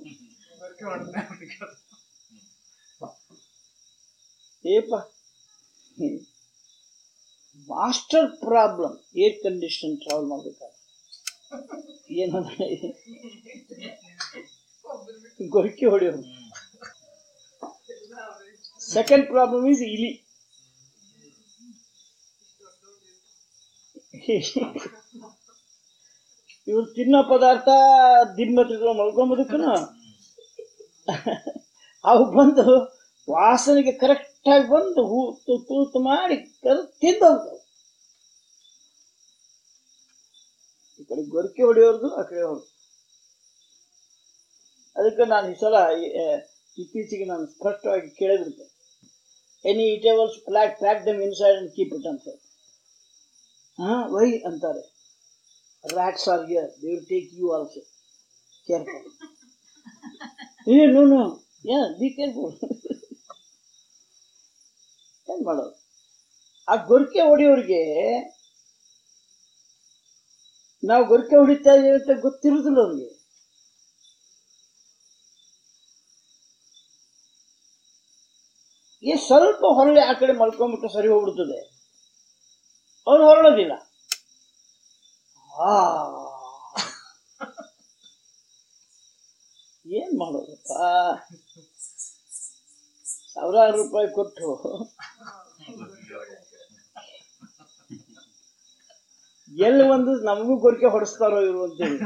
ಏಪ master problem air condition travel ಮಾಡ್ಬೇಕಾದ್ರೆ ಏನಂದ್ರೆ ಗೊರಕಿ ಹೊಡೆಯೋರು. ಸೆಕೆಂಡ್ ಪ್ರಾಬ್ಲಮ್ ಈಸ್ ಇಲಿ. ಇವ್ರು ತಿನ್ನೋ ಪದಾರ್ಥ ದಿಮ್ಮತ್ತಿದ್ರು ಮಲ್ಕೊಂಬದಕ್ಕೂ ಅವು ಬಂದು ವಾಸನೆಗೆ ಕರೆಕ್ಟ್ ಆಗಿ ಬಂದು ಹೂತು ತೂತು ಮಾಡಿ ತಿಂದೋಗ್ತವೆ. ಈ ಕಡೆ ಗೊರಕೆ ಹೊಡೆಯೋರ್ದು, ಆ ಕಡೆ ಹೊಡೆದು. ಅದಕ್ಕೆ ನಾನು ಈ ಸಲ ಇತ್ತೀಚೆಗೆ ನಾನು ಸ್ಪಷ್ಟವಾಗಿ ಕೇಳಿಬಿಡ್ತೇನೆ, any eatables pack pack them inside and keep it ಅಂತ. ಹಾ ವೈ ಅಂತಾರೆ. Rats are here, they will take you also, careful. ಏ no no yeah be careful. ಏನ್ ಮಾಡೋದು? ಆ ಗೊರಕೆ ಹೊಡೆಯೋರಿಗೆ ನಾವು ಗೊರಕೆ ಹೊಡಿತಾ ಇದೀವಿ ಅಂತ ಗೊತ್ತಿರುವುದಿಲ್ಲ ಅವ್ರಿಗೆ. ಈ ಸ್ವಲ್ಪ ಹೊರಳಿ ಆ ಕಡೆ ಮಲ್ಕೊಂಡ್ಬಿಟ್ಟು ಸರಿ ಹೋಗ್ಬಿಡ್ತದೆ. ಅವನು ಹೊರಡೋದಿಲ್ಲ. ಆ ಏನ್ ಮಾಡೋದಪ್ಪ, ಸಾವಿರಾರು ರೂಪಾಯಿ ಕೊಟ್ಟು ಎಲ್ಲಿ ಒಂದು ನಮಗೂ ಗೊರಿಕೆ ಹೊಡಿಸ್ತಾರೋ ಇವರು ಅಂತೇಳಿ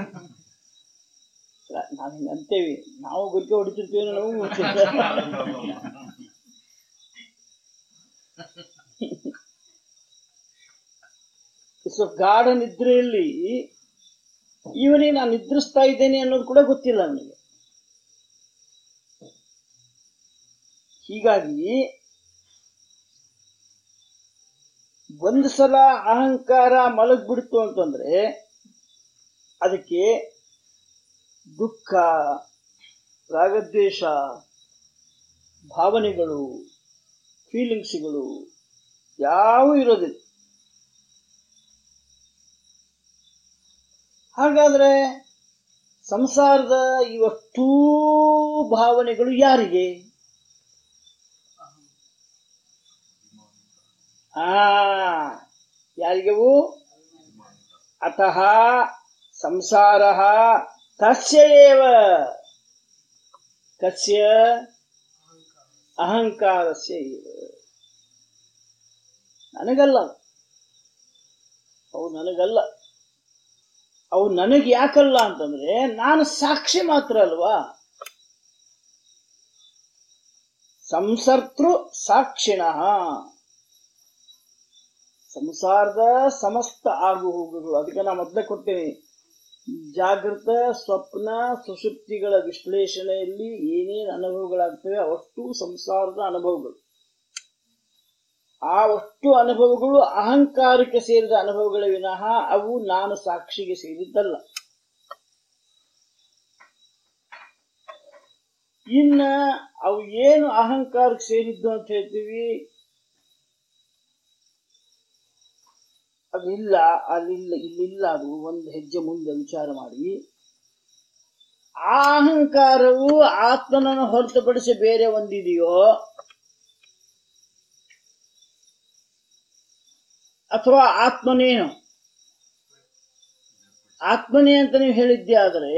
ನಾವ್ ಹಿಂಗ ಅಂತೇವಿ. ನಾವು ಗೊರಿಕೆ ಹೊಡಿತಿರ್ತೀವಿ ನಮಗೂ ಗೊತ್ತಿಲ್ಲ. ಸೊ ಗಾಢ ನಿದ್ರೆಯಲ್ಲಿ ಇವನಿಗೆ ನಾನು ನಿದ್ರಿಸ್ತಾ ಇದ್ದೇನೆ ಅನ್ನೋದು ಕೂಡ ಗೊತ್ತಿಲ್ಲ ನನಗೆ. ಹೀಗಾಗಿ ಒಂದು ಸಲ ಅಹಂಕಾರ ಮಲಗ್ಬಿಡ್ತು ಅಂತಂದ್ರೆ ಅದಕ್ಕೆ ದುಃಖ, ರಾಗದ್ವೇಷ, ಭಾವನೆಗಳು, ಫೀಲಿಂಗ್ಸ್ಗಳು ಯಾವೂ ಇರೋದಿಲ್ಲ. ಹಾಗಾದ್ರೆ ಸಂಸಾರದ ಇವಷ್ಟೂ ಭಾವನೆಗಳು ಯಾರಿಗೆ? ಆ ಯಾರಿಗೆವು? ಅತಃ ಸಂಸಾರ ತಸ್ಯ ಏವ, ಕಸ್ಯ ಅಹಂಕಾರಸ್ಯ ಏವ. ನನಗಲ್ಲ ಅವು, ನನಗಲ್ಲ ಅವು. ನನಗೆ ಯಾಕಲ್ಲ ಅಂತಂದ್ರೆ ನಾನು ಸಾಕ್ಷಿ ಮಾತ್ರ ಅಲ್ವಾ. ಸಂಸರ್ತೃ ಸಾಕ್ಷಿಣಃ, ಸಂಸಾರದ ಸಮಸ್ತ ಆಗು ಹೋಗುಗಳು. ಅದಕ್ಕೆ ನಾ ಮೊದಲೇ ಕೊಡ್ತೇನೆ, ಜಾಗೃತ ಸ್ವಪ್ನ ಸುಷುಪ್ತಿಗಳ ವಿಶ್ಲೇಷಣೆಯಲ್ಲಿ ಏನೇನು ಅನುಭವಗಳಾಗ್ತವೆ ಅವಷ್ಟು ಸಂಸಾರದ ಅನುಭವಗಳು. ಆ ಅಷ್ಟು ಅನುಭವಗಳು ಅಹಂಕಾರಕ್ಕೆ ಸೇರಿದ ಅನುಭವಗಳ ವಿನಃ ಅವು ನಾನು ಸಾಕ್ಷಿಗೆ ಸೇರಿದ್ದಲ್ಲ. ಇನ್ನ ಅವು ಏನು ಅಹಂಕಾರಕ್ಕೆ ಸೇರಿದ್ದು ಅಂತ ಹೇಳ್ತೀವಿ, ಅದಿಲ್ಲ, ಅಲ್ಲಿಲ್ಲ, ಇಲ್ಲಿಲ್ಲ. ಅದು ಒಂದು ಹೆಜ್ಜೆ ಮುಂದೆ ವಿಚಾರ ಮಾಡಿ, ಆ ಅಹಂಕಾರವು ಆತ್ಮನನ್ನು ಹೊರತುಪಡಿಸಿ ಬೇರೆ ಒಂದಿದೆಯೋ ಅಥವಾ ಆತ್ಮನೇನು? ಆತ್ಮನೇ ಅಂತ ನೀವು ಹೇಳಿದ್ದೆ. ಆದರೆ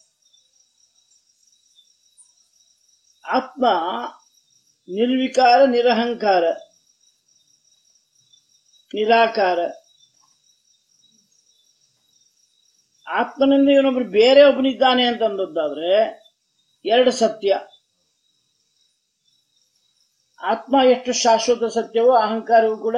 ಆತ್ಮ ನಿರ್ವಿಕಾರ, ನಿರಹಂಕಾರ, ನಿರಾಕಾರ. ಆತ್ಮನಿಂದ ಇವನೊಬ್ರು ಬೇರೆ ಒಬ್ಬನಿದ್ದಾನೆ ಅಂತ ಅಂದದ್ದಾದ್ರೆ ಎರಡು ಸತ್ಯ. ಆತ್ಮ ಎಷ್ಟು ಶಾಶ್ವತ ಸತ್ಯವೋ ಅಹಂಕಾರವು ಕೂಡ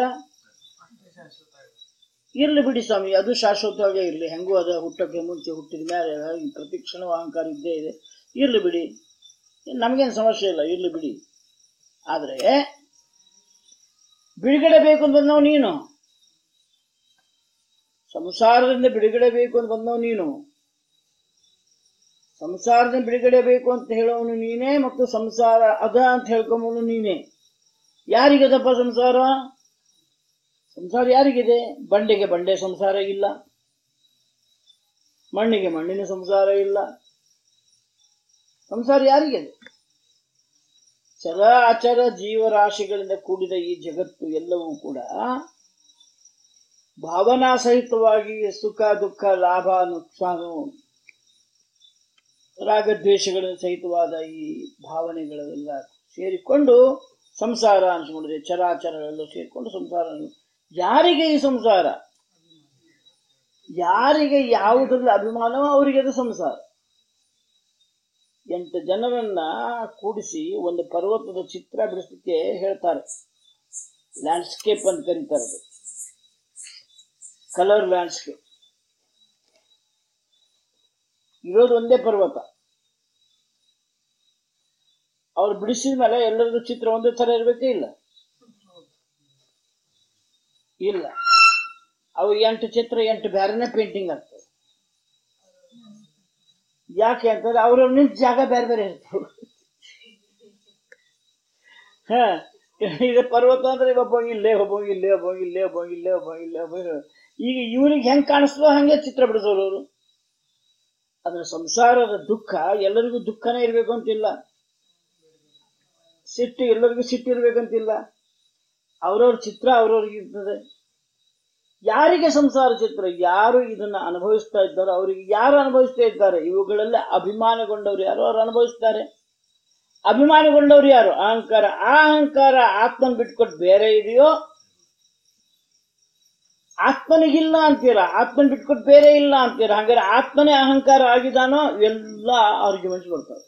ಇರ್ಲಿ ಬಿಡಿ ಸ್ವಾಮಿ, ಅದು ಶಾಶ್ವತವಾಗೇ ಇರ್ಲಿ. ಹೆಂಗೂ ಅದ ಹುಟ್ಟಕ್ಕೆ ಮುಂಚೆ ಹುಟ್ಟಿದ ಮೇಲೆ ಪ್ರತಿ ಕ್ಷಣವೂ ಅಹಂಕಾರ ಇದ್ದೇ ಇದೆ, ಇರ್ಲಿ ಬಿಡಿ, ನಮಗೇನು ಸಮಸ್ಯೆ ಇಲ್ಲ, ಇರ್ಲಿ ಬಿಡಿ. ಆದ್ರೆ ಬಿಡುಗಡೆ ಬೇಕು ಅಂತ ಬಂದವ ನೀನು, ಸಂಸಾರದಿಂದ ಬಿಡುಗಡೆ ಬೇಕು ಅಂತ ಬಂದವ ನೀನು, ಸಂಸಾರದಿಂದ ಬಿಡುಗಡೆ ಬೇಕು ಅಂತ ಹೇಳೋನು ನೀನೇ, ಮತ್ತು ಸಂಸಾರ ಅದ ಅಂತ ಹೇಳ್ಕೊಂಬನು ನೀನೇ. ಯಾರಿಗದಪ್ಪ ಸಂಸಾರ? ಸಂಸಾರ ಯಾರಿಗಿದೆ? ಬಂಡೆಗೆ ಬಂಡೆ ಸಂಸಾರ ಇಲ್ಲ, ಮಣ್ಣಿಗೆ ಮಣ್ಣಿನ ಸಂಸಾರ ಇಲ್ಲ. ಸಂಸಾರ ಯಾರಿಗಿದೆ? ಚರ ಅಚರ ಜೀವರಾಶಿಗಳಿಂದ ಕೂಡಿದ ಈ ಜಗತ್ತು ಎಲ್ಲವೂ ಕೂಡ ಭಾವನಾ ಸಹಿತವಾಗಿ ಸುಖ ದುಃಖ ಲಾಭ ನುಕ್ಸಾನು ರಾಗದ್ವೇಷಗಳ ಸಹಿತವಾದ ಈ ಭಾವನೆಗಳೆಲ್ಲ ಸೇರಿಕೊಂಡು ಸಂಸಾರ ಅನ್ಸ್ಕೊಂಡಿದೆ. ಚರಾಚರಗಳೆಲ್ಲ ಸೇರಿಕೊಂಡು ಸಂಸಾರ. ಯಾರಿಗೆ ಈ ಸಂಸಾರ? ಯಾರಿಗೆ ಯಾವುದ್ರಲ್ಲಿ ಅಭಿಮಾನವೋ ಅವರಿಗೆ ಅದು ಸಂಸಾರ. ಎಂಟು ಜನರನ್ನ ಕೂಡಿಸಿ ಒಂದು ಪರ್ವತದ ಚಿತ್ರ ಬಿಡಿಸಲಿಕ್ಕೆ ಹೇಳ್ತಾರೆ. ಲ್ಯಾಂಡ್ಸ್ಕೇಪ್ ಅಂತ ಕರೀತಾರೆ. ಅದು ಕಲರ್ ಲ್ಯಾಂಡ್ಸ್ಕೇಪ್. ಇರೋದು ಒಂದೇ ಪರ್ವತ. ಅವ್ರು ಬಿಡಿಸಿದ ಮೇಲೆ ಎಲ್ಲರದ್ದು ಚಿತ್ರ ಒಂದೇ ತರ ಇರ್ಬೇಕೇ? ಇಲ್ಲ ಇಲ್ಲ ಅವು ಎಂಟು ಚಿತ್ರ ಎಂಟು ಬೇರೆನೇ ಪೇಂಟಿಂಗ್ ಆಗ್ತದೆ. ಯಾಕೆ ಅಂತಂದ್ರೆ ಅವ್ರವ್ರ ನಿಂತ ಜಾಗ ಬೇರೆ ಬೇರೆ ಇರ್ತವೆ. ಹ ಈಗ ಪರ್ವತ ಅಂದ್ರೆ ಒಬ್ಬ ಇಲ್ಲೇ ಒಬ್ಬ ಇಲ್ಲೇ ಒಬ್ಬ ಇಲ್ಲೇ ಒಬ್ಬ ಇಲ್ಲೇ ಒಬ್ಬ ಇಲ್ಲೇ ಒಬ್ಬ. ಈಗ ಇವ್ರಿಗೆ ಹೆಂಗ್ ಕಾಣಿಸ್ತೋ ಹಂಗೆ ಚಿತ್ರ ಬಿಡಿಸೋರು ಅವರು. ಅದ್ರ ಸಂಸಾರದ ದುಃಖ ಎಲ್ಲರಿಗೂ ದುಃಖನೇ ಇರ್ಬೇಕು ಅಂತಿಲ್ಲ, ಸಿಟ್ಟು ಎಲ್ಲರಿಗೂ ಸಿಟ್ಟು ಇರ್ಬೇಕಂತಿಲ್ಲ. ಅವ್ರವ್ರ ಚಿತ್ರ ಅವ್ರವ್ರಿಗೆ ಇರ್ತದೆ. ಯಾರಿಗೆ ಸಂಸಾರ ಚಿತ್ರ? ಯಾರು ಇದನ್ನ ಅನುಭವಿಸ್ತಾ ಇದ್ದಾರೋ ಅವರಿಗೆ, ಯಾರು ಅನುಭವಿಸ್ತಾ ಇದ್ದಾರೆ ಇವುಗಳಲ್ಲಿ ಅಭಿಮಾನಗೊಂಡವ್ರು ಯಾರು, ಅವ್ರು ಅನುಭವಿಸ್ತಾರೆ. ಅಭಿಮಾನಗೊಂಡವ್ರು ಯಾರು? ಅಹಂಕಾರ. ಆ ಅಹಂಕಾರ ಆತ್ಮನ್ ಬಿಟ್ಕೊಟ್ಟು ಬೇರೆ ಇದೆಯೋ? ಆತ್ಮನಿಗಿಲ್ಲ ಅಂತೀರಾ, ಆತ್ಮನ್ ಬಿಟ್ಕೊಟ್ಟು ಬೇರೆ ಇಲ್ಲ ಅಂತೀರಾ. ಹಾಗಾದ್ರೆ ಆತ್ಮನೇ ಅಹಂಕಾರ ಆಗಿದಾನೋ? ಎಲ್ಲ ಆರ್ಗ್ಯುಮೆಂಟ್ಸ್ ಬರ್ತವೆ.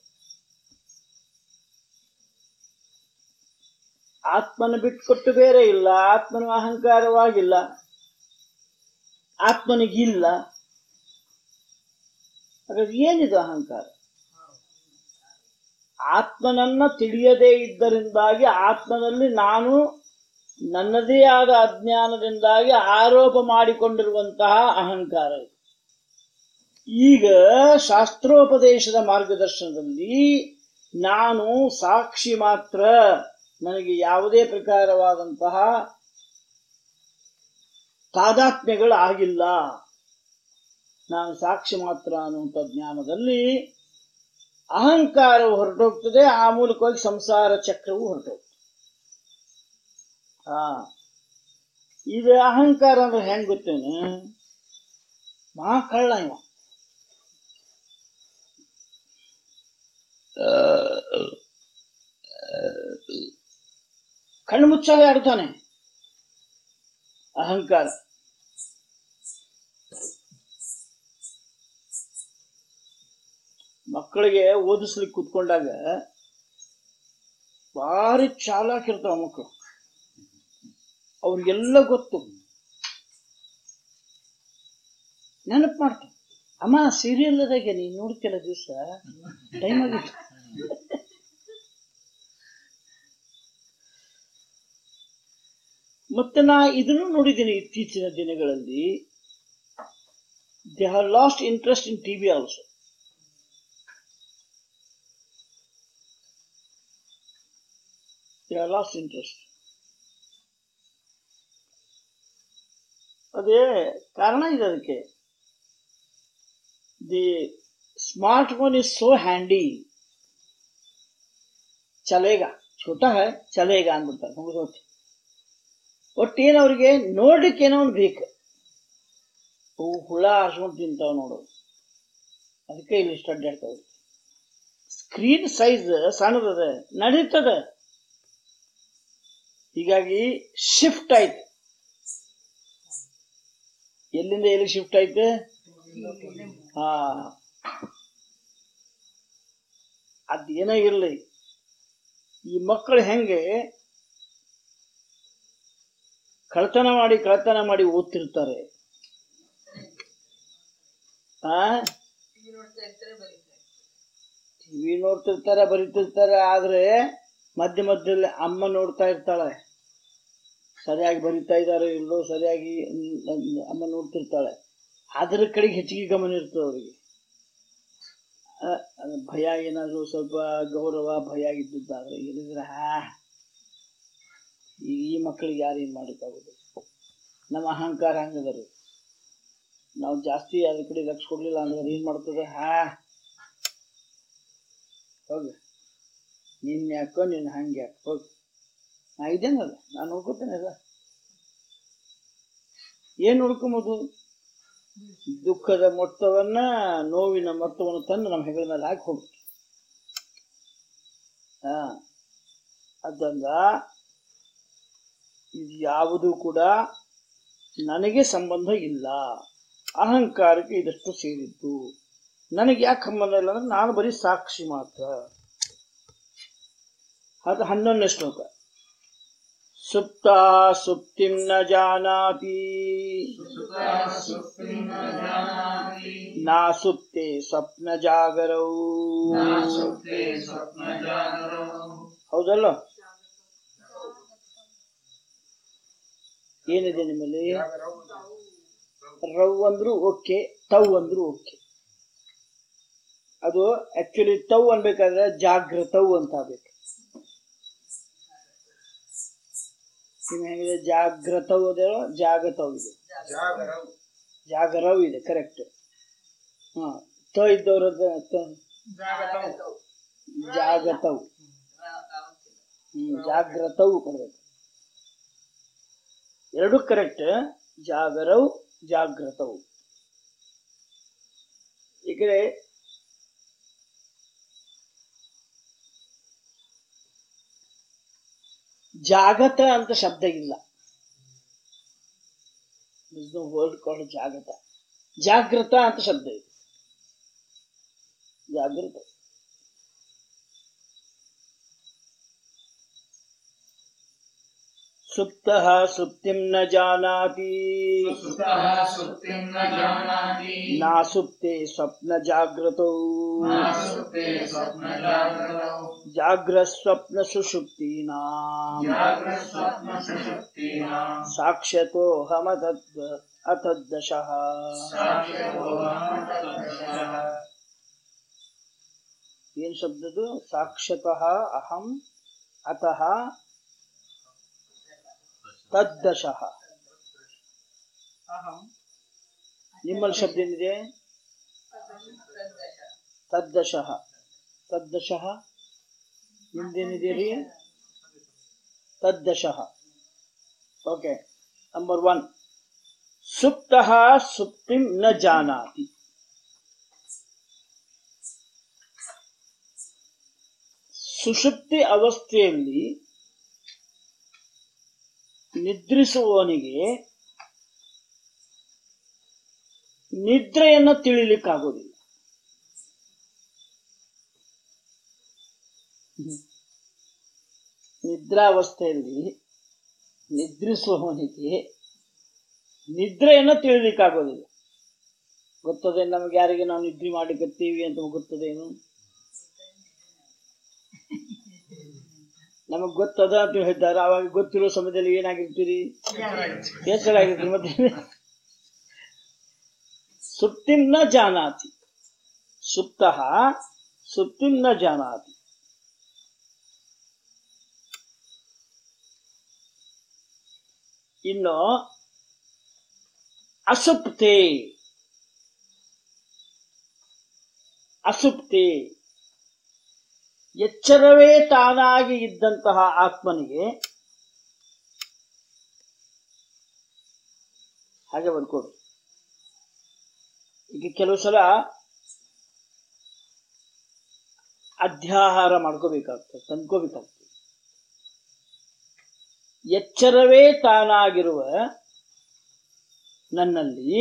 ಆತ್ಮನ ಬಿಟ್ಕೊಟ್ಟು ಬೇರೆ ಇಲ್ಲ, ಆತ್ಮನು ಅಹಂಕಾರವಾಗಿಲ್ಲ, ಆತ್ಮನಿಗಿಲ್ಲ. ಹಾಗಾದ್ರೆ ಏನಿದು ಅಹಂಕಾರ? ಆತ್ಮನನ್ನ ತಿಳಿಯದೇ ಇದ್ದರಿಂದಾಗಿ ಆತ್ಮನಲ್ಲಿ ನಾನು ನನ್ನದೇ ಆದ ಅಜ್ಞಾನದಿಂದಾಗಿ ಆರೋಪ ಮಾಡಿಕೊಂಡಿರುವಂತಹ ಅಹಂಕಾರ. ಈಗ ಶಾಸ್ತ್ರೋಪದೇಶದ ಮಾರ್ಗದರ್ಶನದಲ್ಲಿ ನಾನು ಸಾಕ್ಷಿ ಮಾತ್ರ, ನನಗೆ ಯಾವುದೇ ಪ್ರಕಾರವಾದಂತಹ ತಾದಾತ್ಮ್ಯಗಳು ಆಗಿಲ್ಲ, ನಾನು ಸಾಕ್ಷಿ ಮಾತ್ರ ಅನ್ನುವಂಥ ಜ್ಞಾನದಲ್ಲಿ ಅಹಂಕಾರವು ಹೊರಟೋಗ್ತದೆ. ಆ ಮೂಲಕವಾಗಿ ಸಂಸಾರ ಚಕ್ರವು ಹೊರಟೋಗ್ತದೆ. ಹಾ, ಇದು ಅಹಂಕಾರ ಅಂದ್ರೆ ಹೆಂಗ್ ಗೊತ್ತೇನು? ಮಹಾ ಕಳ್ಳ ಇವ. ಕಣ್ಣು ಮುಚ್ಚಾಲೆ ಆಡ್ತಾನೆ ಅಹಂಕಾರ. ಮಕ್ಕಳಿಗೆ ಓದಿಸ್ಲಿಕ್ಕೆ ಕೂತ್ಕೊಂಡಾಗ ಭಾರಿ ಚಾಲಾಕಿರ್ತಾವ ಮಕ್ಕಳು. ಅವ್ರಿಗೆಲ್ಲ ಗೊತ್ತು, ನೆನಪು ಮಾಡ್ತಾವ. ಅಮ್ಮ ಸೀರಿಯಲ್ದಾಗೆ ನೀನ್ ನೋಡ್ತಿಲ್ಲ ದಿವಸ ಟೈಮ್ ಆಗಿತ್ತು. ಮತ್ತೆ ನಾ ಇದನ್ನು ನೋಡಿದ್ದೀನಿ ಇತ್ತೀಚಿನ ದಿನಗಳಲ್ಲಿ. They have lost interest in TV also. They have lost interest. ಅದೇ ಕಾರಣ ಇದೆ ಅದಕ್ಕೆ. The smart phone is so handy, ಚಲೇಗ ಛೋಟ ಹೈ ಚಲೇಗ ಅಂದ್ಬಿಡ್ತಾರೆ. ಮುಗಿದೋತಿ. ಒಟ್ಟೇನು ಅವ್ರಿಗೆ ನೋಡ್ಲಿಕ್ಕೆ ಏನೋ ಒಂದು ಬೇಕು. ಅವು ಹುಳ ಹಾರ್ಸ್ಕೊಂಡು ತಿಂತಾವ ನೋಡೋದು, ಅದಕ್ಕೆ ಇಲ್ಲಿ ಇಷ್ಟ ಅಡ್ಡಾಡ್ತಾವ. ಸ್ಕ್ರೀನ್ ಸೈಜ್ ಸಣ್ಣದದ, ನಡೀತದ. ಹೀಗಾಗಿ ಶಿಫ್ಟ್ ಆಯ್ತು. ಎಲ್ಲಿಂದ ಎಲ್ಲಿ ಶಿಫ್ಟ್ ಆಯ್ತು? ಹಾ, ಅದೇನಾಗಿರ್ಲಿ, ಈ ಮಕ್ಕಳು ಹೆಂಗೆ ಕಳ್ತನ ಮಾಡಿ ಕಳ್ತನ ಮಾಡಿ ಓದ್ತಿರ್ತಾರೆ. ಆ ಟಿವಿ ನೋಡ್ತಿರ್ತಾರೆ, ಬರೀತಿರ್ತಾರೆ. ಆದ್ರೆ ಮಧ್ಯ ಮಧ್ಯದಲ್ಲಿ ಅಮ್ಮ ನೋಡ್ತಾ ಇರ್ತಾಳೆ, ಸರಿಯಾಗಿ ಬರೀತಾ ಇದ್ದಾರೋ ಇಲ್ಲೋ, ಸರಿಯಾಗಿ ಅಮ್ಮ ನೋಡ್ತಿರ್ತಾಳೆ. ಅದರ ಕಡೆಗೆ ಹೆಚ್ಚಿಗೆ ಗಮನ ಇರ್ತದೆ ಅವರಿಗೆ. ಭಯ ಏನಾದ್ರು ಸ್ವಲ್ಪ ಗೌರವ ಭಯ ಇದ್ದಿದ್ದಾದ್ರೆ ಇಲ್ಲಿದ್ರೆ ಹಾ ಈ ಮಕ್ಕಳಿಗೆ ಯಾರು ಏನ್ ಮಾಡಕ್ಕಾಗೋದು? ನಮ್ಮ ಅಹಂಕಾರ ಹಂಗದರು. ನಾವು ಜಾಸ್ತಿ ಅದ್ರ ಕಡೆ ಲಕ್ಷ ಕೊಡ್ಲಿಲ್ಲ ಅಂದ್ರೆ ಏನ್ ಮಾಡ್ತದೆ? ಹಾ ಹೋಗ, ನಿನ್ ಯಾಕೋ ನಿನ್ ಹಂಗೆ ಯಾಕೆ ಹೋಗಿ, ನಾ ಇದ್ದೇನಲ್ಲ, ನಾನು ನೋಡ್ಕೊತೇನಲ್ಲ. ಏನ್ ನೋಡ್ಕೊಂಬೋದು? ದುಃಖದ ಮೊತ್ತವನ್ನ, ನೋವಿನ ಮೊತ್ತವನ್ನು ತಂದು ನಮ್ಮ ಹೆಗಲ ಮೇಲೆ ಹಾಕಿ ಹೋಗ್ಬೇಕು. ಹಾ, ಅದಂಗ ಇದು ಯಾವುದೂ ಕೂಡ ನನಗೆ ಸಂಬಂಧ ಇಲ್ಲ. ಅಹಂಕಾರಕ್ಕೆ ಇದಷ್ಟು ಸೇರಿದ್ದು. ನನಗೆ ಯಾಕೆ ಸಂಬಂಧ ಇಲ್ಲ ಅಂದ್ರೆ ನಾನು ಬರೀ ಸಾಕ್ಷಿ ಮಾತ್ರ. ಅದು ಹನ್ನೊಂದನೇ ಶ್ಲೋಕ. ಸುಪ್ತ ಸುಪ್ತಿಂ ನ ಜಾನಾತಿ ನಾ ಸುಪ್ತೆ ಸ್ವಪ್ನ ಜಾಗರೌ. ಹೌದಲ್ಲ? ಏನಿದೆ ನಿಮ್ಮಲ್ಲಿ? ರವ್ ಅಂದ್ರು ಓಕೆ, ತೌ ಅಂದ್ರು ಓಕೆ. ಅದು ಆಕ್ಚುಲಿ ತೌ ಅನ್ಬೇಕಾದ್ರೆ ಜಾಗ್ರತೌ ಅಂತ ಆಗ್ಬೇಕು. ಹೇಗಿದೆ? ಜಾಗ್ರತೌ ಅದೇ, ಜಾಗತೌ ಇದೆ, ಜಾಗರವ್ ಇದೆ, ಕರೆಕ್ಟ್. ಹಾ, ತ ಇದ್ದವ್ರ ಜಾಗತೌ. ಹ್ಮ್, ಜಾಗ್ರತೌ ಕೊಡ್ಬೇಕು. ಎರಡು ಕರೆಕ್ಟ್. ಜಾಗರೌ ಜಾಗೃತೌ. ಈ ಕಡೆ ಜಾಗತ ಅಂತ ಶಬ್ದ ಇಲ್ಲ. ವರ್ಡ್ ಕಾಲ್ಡ್ ಜಾಗತ. ಜಾಗೃತ ಅಂತ ಶಬ್ದ ಇದೆ. ಜಾಗೃತ. ಸುಪ್ತಃ ಸುಪ್ತಿಂ ನ ಜಾನಾತಿ ನಾಸುಪ್ತೆ ಸ್ವಪ್ನ ಜಾಗೃತೌ ಜಾಗ್ರಸ್ವಪ್ನ ಸುಷುಪ್ತೀನಾಂ ಸಾಕ್ಷ್ಯತೋಹಮತದ್ ಅತದ್ದಶಃ. ಏನ್ ಶಬ್ದದು? ಸಾಕ್ಷ್ಯತಃ ಅಹಂ ಅತಃ ತದ್ದಶಃ. ನಿಮ್ಮಲ್ಲಿ ಶಬ್ದ ಏನಿದೆ? ತದ್ದಶಃ. ತದ್ದಶಃ ನಿಮ್ದೇನಿದೆ ರೀ? ತದ್ದಶಃ. ಓಕೆ. ನಂಬರ್ ಒನ್, ಸುಪ್ತಃ ಸುಪ್ತಿಂ ನ ಜಾನಾತಿ. ಸುಷುಪ್ತಿ ಅವಸ್ಥೆಯಲ್ಲಿ ನಿದ್ರಿಸುವವನಿಗೆ ನಿದ್ರೆಯನ್ನು ತಿಳಿಲಿಕ್ಕಾಗೋದಿಲ್ಲ. ನಿದ್ರಾವಸ್ಥೆಯಲ್ಲಿ ನಿದ್ರಿಸುವವನಿಗೆ ನಿದ್ರೆಯನ್ನು ತಿಳಿಲಿಕ್ಕಾಗೋದಿಲ್ಲ. ಗೊತ್ತದೆ ನಮಗೆ? ಯಾರಿಗೆ ನಾವು ನಿದ್ರೆ ಮಾಡಿಕತ್ತೀವಿ ಅಂತ ಗೊತ್ತದೇನು? ನಮಗ್ ಗೊತ್ತದ ಅಂತ ಹೇಳ್ತಾರೆ. ಅವಾಗ ಗೊತ್ತಿರೋ ಸಮಯದಲ್ಲಿ ಏನಾಗಿರ್ತೀರಿ? ಎಚ್ಚರ ಆಗಿರ್ತೀರಿ. ಮತ್ತೆ ಸುಪ್ತಿಂ ನ ಜಾನಾತಿ. ಸುಪ್ತಃ ಸುಪ್ತಿಂ ನ ಜಾನಾತಿ. ಇನ್ನು ಅಸುಪ್ತೆ. ಅಸುಪ್ತೆ ಎಚ್ಚರವೇ ತಾನಾಗಿ ಇದ್ದಂತಹ ಆತ್ಮನಿಗೆ ಹಾಗೆ ಬರ್ಕೊಡು. ಈಗ ಕೆಲವು ಸಲ ಅಧ್ಯಾಹಾರ ಮಾಡ್ಕೋಬೇಕಾಗ್ತದೆ, ತಂದ್ಕೋಬೇಕಾಗ್ತದೆ. ಎಚ್ಚರವೇ ತಾನಾಗಿರುವ ನನ್ನಲ್ಲಿ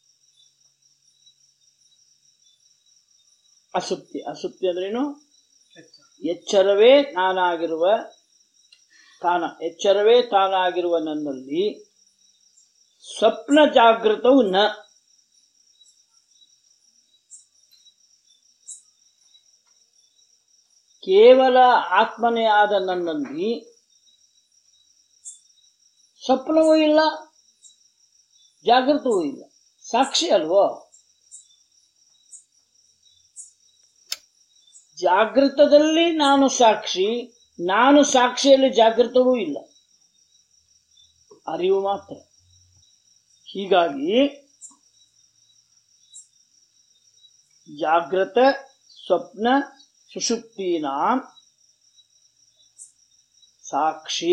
ಅಸುಪ್ತಿ. ಅಸುಪ್ತಿ ಅಂದ್ರೇನು? ಎಚ್ಚರವೇ ನಾನಾಗಿರುವ ತಾನ ಎಚ್ಚರವೇ ತಾನಾಗಿರುವ ನನ್ನಲ್ಲಿ ಸ್ವಪ್ನ ಜಾಗೃತವು ನ. ಕೇವಲ ಆತ್ಮನೇ ಆದ ನನ್ನಲ್ಲಿ ಸ್ವಪ್ನವೂ ಇಲ್ಲ, ಜಾಗೃತವೂ ಇಲ್ಲ. ಸಾಕ್ಷಿ ಅಲ್ವೋ? ಜಾಗೃತದಲ್ಲಿ ನಾನು ಸಾಕ್ಷಿ, ನಾನು ಸಾಕ್ಷಿಯಲ್ಲಿ ಜಾಗೃತವೂ ಇಲ್ಲ, ಅರಿವು ಮಾತ್ರ. ಹೀಗಾಗಿ ಜಾಗೃತ ಸ್ವಪ್ನ ಸುಷುಪ್ತೀನಾಂ ಸಾಕ್ಷಿ.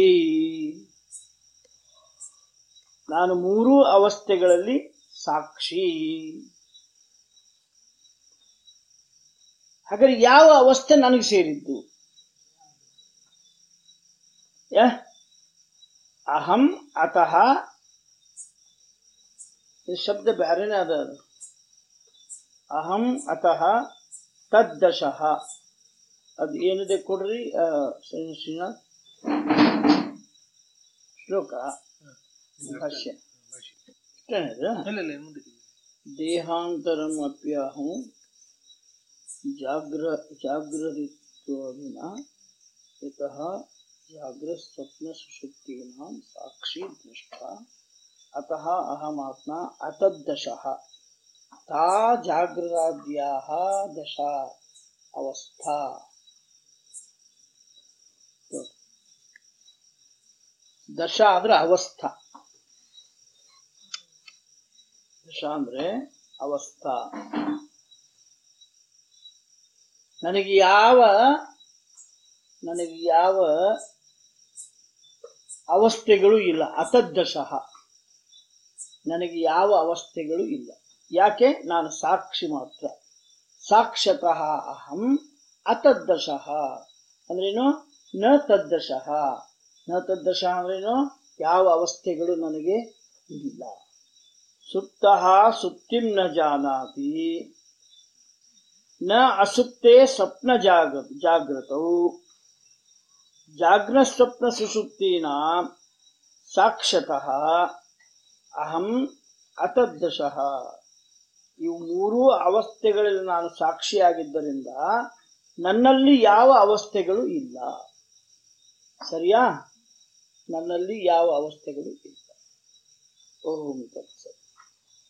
ನಾನು ಮೂರೂ ಅವಸ್ಥೆಗಳಲ್ಲಿ ಸಾಕ್ಷಿ. ಹಾಗಾದ್ರೆ ಯಾವ ಅವಸ್ಥೆ ನನಗೆ ಸೇರಿದ್ದು? ಅಹಂ ಅತಃ. ಈ ಶಬ್ದ ಬ್ಯಾರೇನೇ ಅದ. ಅಹಂ ಅತಃ ತದ್ದಶಃ. ಅದು ಏನಿದೆ ಕೊಡ್ರಿ ಶ್ರೀನಾಥ್. ಶ್ಲೋಕ ಭಾಷ್ಯ ದೇಹಾಂತರಂ ಅಪ್ಯಾಹಂ ಜಾಗ್ರ ಜಾಗೃತಿತ್ವೇನ ಯತಃ ಜಾಗ್ರತ್ ಸ್ವಪ್ನ ಸುಷುಪ್ತೀನಾಂ ಸಾಕ್ಷಿ ದೃಷ್ಟ ಅತಃ ಅಹಮಾತ್ಮ ಅತದ್ದಶಃ ತಾ ಜಾಗೃತಾದ್ಯಾಹ ದಶ ಅವಸ್ಥಾ. ದಶ ಅಂದ್ರೆ ಅವಸ್ಥಾ. ದಶ ಅಂದ್ರೆ ಅವಸ್ಥಾ. ನನಗೆ ಯಾವ ನನಗೆ ಯಾವ ಅವಸ್ಥೆಗಳು ಇಲ್ಲ. ಅತದ್ದಶಃ ನನಗೆ ಯಾವ ಅವಸ್ಥೆಗಳು ಇಲ್ಲ. ಯಾಕೆ? ನಾನು ಸಾಕ್ಷಿ ಮಾತ್ರ. ಸಾಕ್ಷತಃ ಅಹಂ ಅತದ್ದಶಃ ಅಂದ್ರೇನು? ನ ತದ್ದಶಃ. ನ ತದ್ದಶಃ ಅಂದ್ರೇನು? ಯಾವ ಅವಸ್ಥೆಗಳು ನನಗೆ ಇಲ್ಲ. ಸುಪ್ತಃ ಸುಪ್ತಿಂ ನ ಜಾನಾತಿ ನ ಅಸುಪ್ತೆ ಸ್ವಪ್ನ ಜಾಗ ಜಾಗೃತೌ ಜಾಗ್ರ ಸ್ವಪ್ನ ಸುಷುಪ್ತೀನಾಂ ಸಾಕ್ಷತಃ ಅಹಂ ಅತದ್ದಶಃ. ಇವು ಮೂರೂ ಅವಸ್ಥೆಗಳಲ್ಲಿ ನಾನು ಸಾಕ್ಷಿಯಾಗಿದ್ದರಿಂದ ನನ್ನಲ್ಲಿ ಯಾವ ಅವಸ್ಥೆಗಳು ಇಲ್ಲ. ಸರಿಯಾ? ನನ್ನಲ್ಲಿ ಯಾವ ಅವಸ್ಥೆಗಳು ಇಲ್ಲ. ಓಂ ತತ್ಸತ್.